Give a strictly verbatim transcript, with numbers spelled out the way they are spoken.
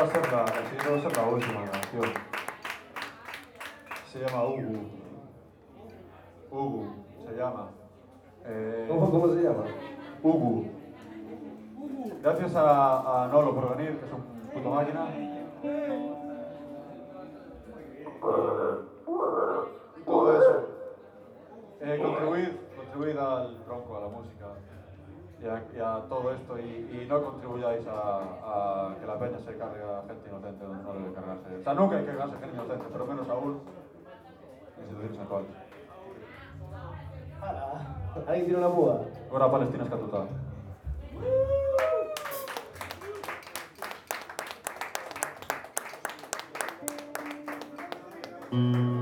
a ser la, la siguiente va a ser la última canción. Se llama Ugu. Ugu, se llama. Eh, ¿Cómo, ¿Cómo se llama? Ugu. Gracias a, a Nolo por venir, que es un puto máquina. Todo eso. Eh, contribuid, contribuid al tronco, a la música y a, y a todo esto y, y no contribuyáis a, a que la peña se cargue a gente inocente donde no debe cargarse. O sea, nunca hay que cargarse a gente inocente, pero menos aún en instituciones actuales. ¿Alguien tiene una púa? Ahora Palestina es total. Mm.